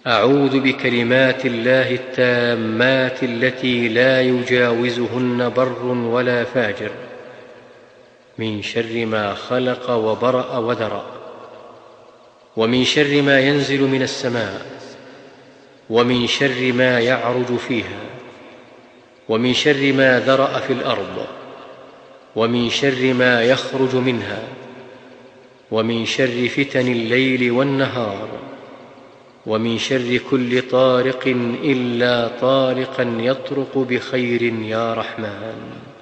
أعوذ بكلمات الله التامات التي لا يجاوزهن بر ولا فاجر من شر ما خلق وبرأ وذرأ، ومن شر ما ينزل من السماء، ومن شر ما يعرج فيها، ومن شر ما ذرأ في الأرض، ومن شر ما يخرج منها، ومن شر فتن الليل والنهار، ومن شر كل طارق إلا طارقا يطرق بخير يا رحمن.